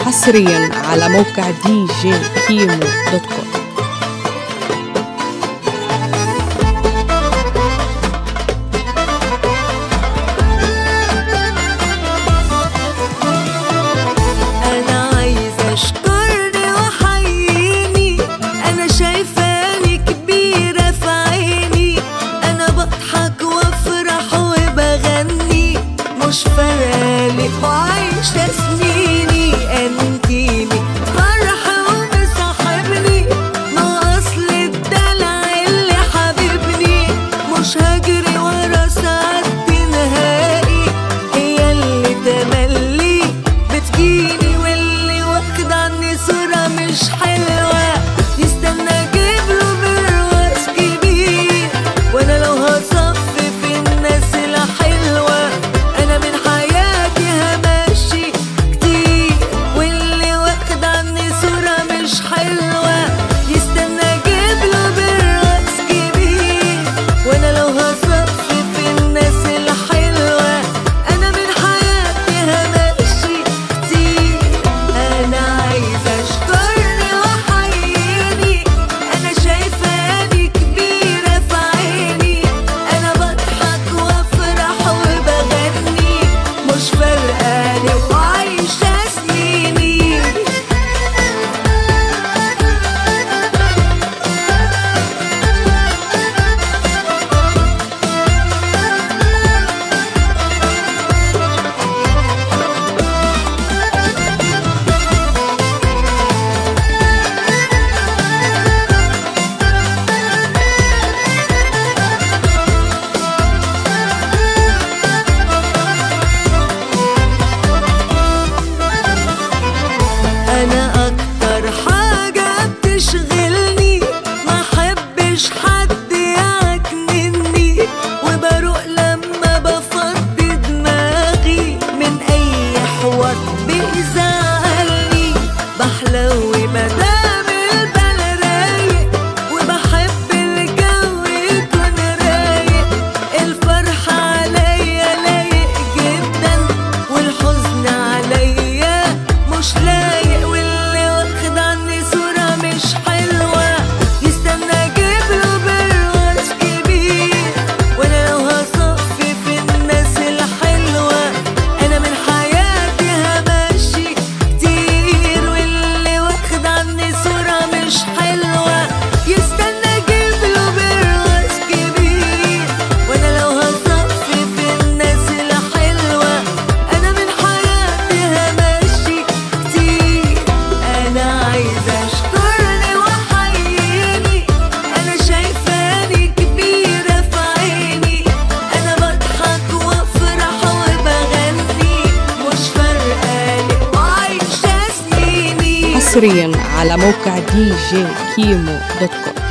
حصريا على موقع djkimo.com. مش فارقالي وعايشة سنيني انتيني فرح ومصاحبني ما اصل الدلع اللي حبيبني مش هجري ورا سعادتي نهائي هي اللي تملي بتجيني واللي واخد عني صورة مش حلوة يستنى اجيبله برواز كبير وانا لو هصفي في الناس الحلوة انا من حياتي همشي كتير واللي واخد عني صورة مش حلوة يستنى اجيبله بالراس كبير وانا لو هصفي في الناس الحلوة انا من حياتي همشي كتير. انا عايزة اشكرني وحييني انا شايفاني كبيرة في عيني انا بضحك وافرح وبغني مش فارقالي وعايشة سنيني. انا اكتر حاجة بتشغلني ما حبش حد يعكنني وبروق لما بفضي دماغي من اي حوار بيزعلني بحلو مدام البال رايق وبحب الجو يكون رايق الفرح عليا لايق جدا والحزن عليا مش لايق واللي واخد عني صورة مش حلوة يستنى اجيبله برواز كبير وانا لو هصفي في الناس الحلوة انا من حياتي همشي كتير واللي واخد عني صورة مش حلوة يستنى اجيبله برواز كبير وانا لو هصفي في الناس الحلوة انا من حياتي همشي كتير. انا عايزة اشكرني وحييني انا شايفاني كبيرة في عيني انا بضحك وافرح وبغني مش فارقالي وعايشة سنيني. حصريا على موقع djkimo.com.